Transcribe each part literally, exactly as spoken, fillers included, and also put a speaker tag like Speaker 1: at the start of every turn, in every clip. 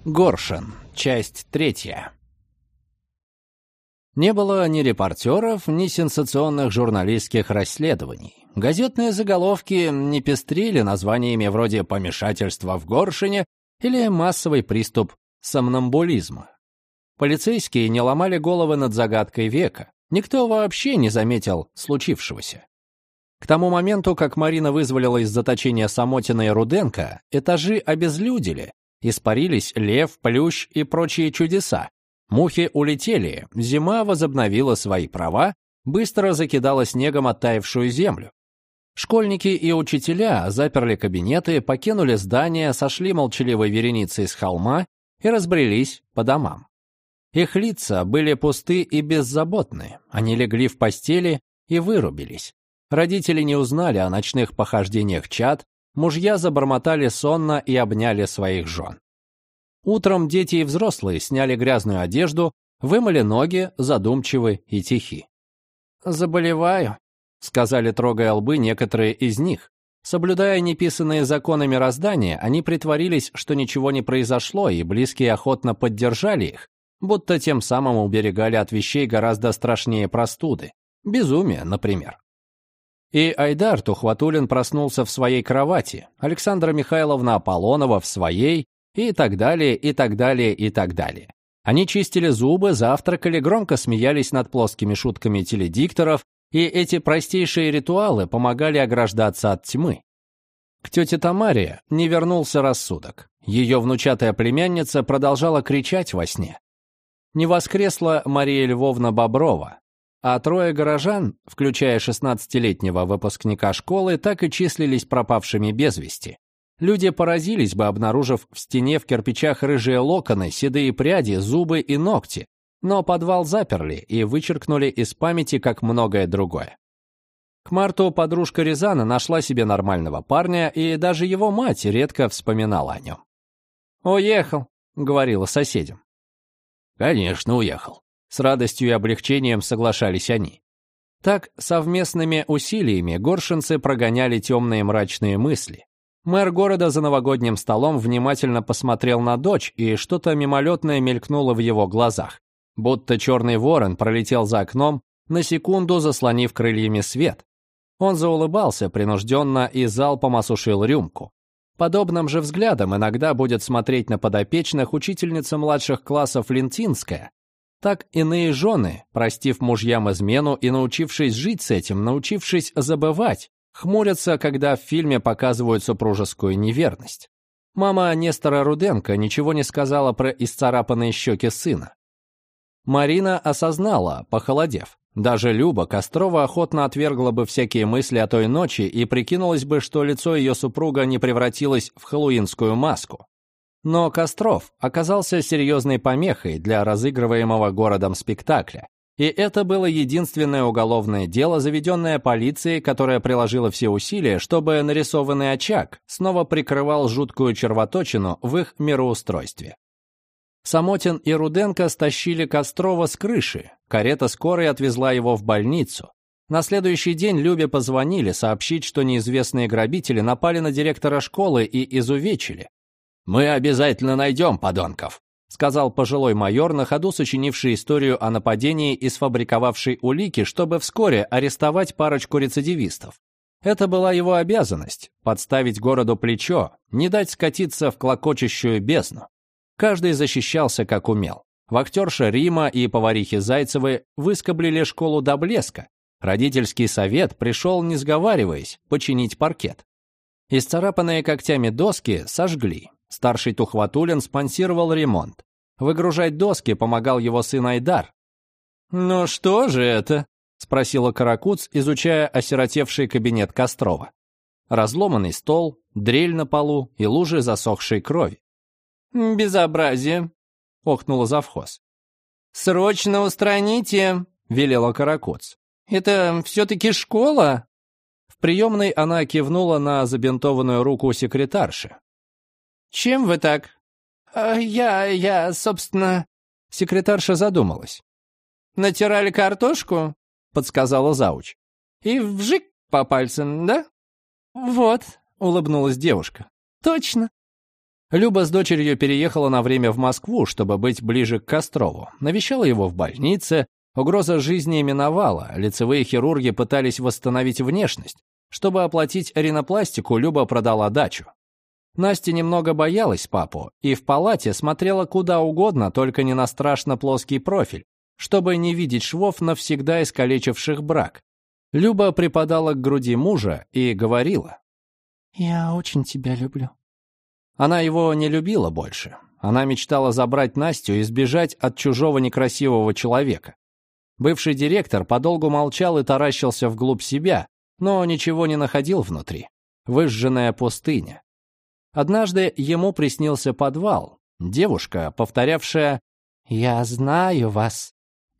Speaker 1: Горшин. Часть третья. Не было ни репортеров, ни сенсационных журналистских расследований. Газетные заголовки не пестрили названиями вроде «Помешательство в Горшине» или «Массовый приступ сомнамбулизма». Полицейские не ломали головы над загадкой века. Никто вообще не заметил случившегося. К тому моменту, как Марина вызволила из заточения Самотина и Руденко, этажи обезлюдили. Испарились лев, плющ и прочие чудеса. Мухи улетели, зима возобновила свои права, быстро закидала снегом оттаившую землю. Школьники и учителя заперли кабинеты, покинули здания, сошли молчаливой вереницей с холма и разбрелись по домам. Их лица были пусты и беззаботны, они легли в постели и вырубились. Родители не узнали о ночных похождениях чад, мужья забормотали сонно и обняли своих жен. Утром дети и взрослые сняли грязную одежду, вымыли ноги, задумчивы и тихи. «Заболеваю», — сказали, трогая лбы, некоторые из них. Соблюдая неписанные законы мироздания, они притворились, что ничего не произошло, и близкие охотно поддержали их, будто тем самым уберегали от вещей гораздо страшнее простуды. Безумие, например. И Айдар Тухватуллин проснулся в своей кровати, Александра Михайловна Аполлонова в своей, и так далее, и так далее, и так далее. Они чистили зубы, завтракали, громко смеялись над плоскими шутками теледикторов, и эти простейшие ритуалы помогали ограждаться от тьмы. К тете Тамаре не вернулся рассудок. Ее внучатая племянница продолжала кричать во сне. Не воскресла Мария Львовна Боброва, а трое горожан, включая шестнадцатилетнего выпускника школы, так и числились пропавшими без вести. Люди поразились бы, обнаружив в стене в кирпичах рыжие локоны, седые пряди, зубы и ногти, но подвал заперли и вычеркнули из памяти, как многое другое. К марту подружка Рязана нашла себе нормального парня, и даже его мать редко вспоминала о нем. «Уехал», — говорила соседям. «Конечно, уехал». С радостью и облегчением соглашались они. Так, совместными усилиями горшинцы прогоняли темные мрачные мысли. Мэр города за новогодним столом внимательно посмотрел на дочь, и что-то мимолетное мелькнуло в его глазах. Будто черный ворон пролетел за окном, на секунду заслонив крыльями свет. Он заулыбался принужденно и залпом осушил рюмку. Подобным же взглядом иногда будет смотреть на подопечных учительница младших классов Лентинская. Так иные жены, простив мужьям измену и научившись жить с этим, научившись забывать, хмурятся, когда в фильме показывают супружескую неверность. Мама Нестора Руденко ничего не сказала про исцарапанные щеки сына. Марина осознала, похолодев. Даже Люба Кострова охотно отвергла бы всякие мысли о той ночи и прикинулась бы, что лицо ее супруга не превратилось в хэллоуинскую маску. Но Костров оказался серьезной помехой для разыгрываемого городом спектакля. И это было единственное уголовное дело, заведенное полицией, которая приложила все усилия, чтобы нарисованный очаг снова прикрывал жуткую червоточину в их мироустройстве. Самотин и Руденко стащили Кострова с крыши, карета скорой отвезла его в больницу. На следующий день Любе позвонили сообщить, что неизвестные грабители напали на директора школы и изувечили. «Мы обязательно найдем подонков», — сказал пожилой майор, на ходу сочинивший историю о нападении и сфабриковавший улики, чтобы вскоре арестовать парочку рецидивистов. Это была его обязанность — подставить городу плечо, не дать скатиться в клокочущую бездну. Каждый защищался как умел. Вахтерша Рима и поварихи Зайцевы выскоблили школу до блеска. Родительский совет пришел, не сговариваясь, починить паркет. Исцарапанные когтями доски сожгли. Старший Тухватуллин спонсировал ремонт. Выгружать доски помогал его сын Айдар. «Ну что же это?» — спросила Каракуц, изучая осиротевший кабинет Кострова. Разломанный стол, дрель на полу и лужи засохшей крови. «Безобразие!» — охнула завхоз. «Срочно устраните!» — велела Каракуц. «Это все-таки школа?» В приемной она кивнула на забинтованную руку секретарши. «Чем вы так?» «Я, я, собственно...» Секретарша задумалась. «Натирали картошку?» — подсказала зауч. «И вжик по пальцам, да?» «Вот», — улыбнулась девушка. «Точно». Люба с дочерью переехала на время в Москву, чтобы быть ближе к Кострову. Навещала его в больнице. Угроза жизни миновала. Лицевые хирурги пытались восстановить внешность. Чтобы оплатить ринопластику, Люба продала дачу. Настя немного боялась папу и в палате смотрела куда угодно, только не на страшно плоский профиль, чтобы не видеть швов, навсегда искалечивших брак. Люба припадала к груди мужа и говорила: «Я очень тебя люблю». Она его не любила больше. Она мечтала забрать Настю и сбежать от чужого некрасивого человека. Бывший директор подолгу молчал и таращился вглубь себя, но ничего не находил внутри. Выжженная пустыня. Однажды ему приснился подвал. Девушка, повторявшая «Я знаю вас,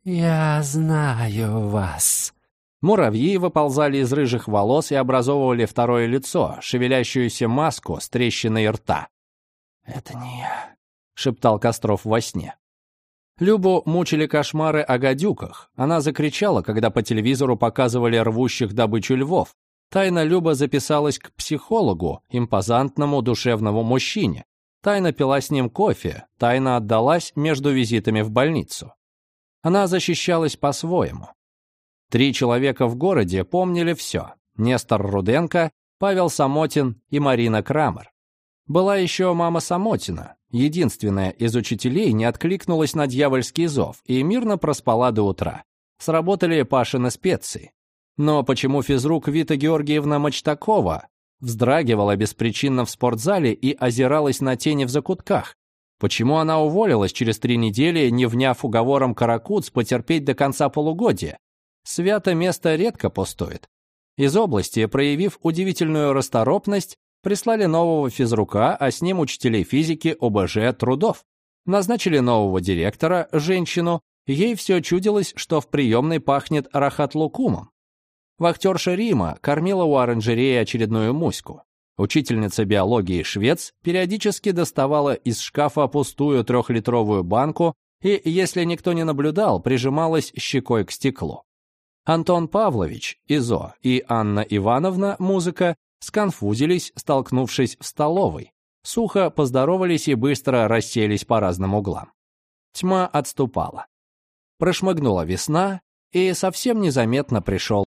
Speaker 1: я знаю вас». Муравьи выползали из рыжих волос и образовывали второе лицо, шевелящуюся маску с трещиной рта. «Это не я», — шептал Костров во сне. Любу мучили кошмары о гадюках. Она закричала, когда по телевизору показывали рвущих добычу львов. Тайно Люба записалась к психологу, импозантному душевному мужчине. Тайно пила с ним кофе, тайно отдалась между визитами в больницу. Она защищалась по-своему. Три человека в городе помнили все. Нестор Руденко, Павел Самотин и Марина Крамер. Была еще мама Самотина. Единственная из учителей не откликнулась на дьявольский зов и мирно проспала до утра. Сработали Пашины специи. Но почему физрук Вита Георгиевна Мочтакова вздрагивала беспричинно в спортзале и озиралась на тени в закутках? Почему она уволилась через три недели, не вняв уговором Каракуц потерпеть до конца полугодия? Свято место редко пустует. Из области, проявив удивительную расторопность, прислали нового физрука, а с ним учителей физики ОБЖ трудов. Назначили нового директора, женщину. Ей все чудилось, что в приемной пахнет рахат-лукумом. Вахтерша Рима кормила у оранжереи очередную муську. Учительница биологии швец периодически доставала из шкафа пустую трехлитровую банку и, если никто не наблюдал, прижималась щекой к стеклу. Антон Павлович, ИЗО, и Анна Ивановна, музыка, сконфузились, столкнувшись в столовой. Сухо поздоровались и быстро расселись по разным углам. Тьма отступала. Прошмыгнула весна, и совсем незаметно пришел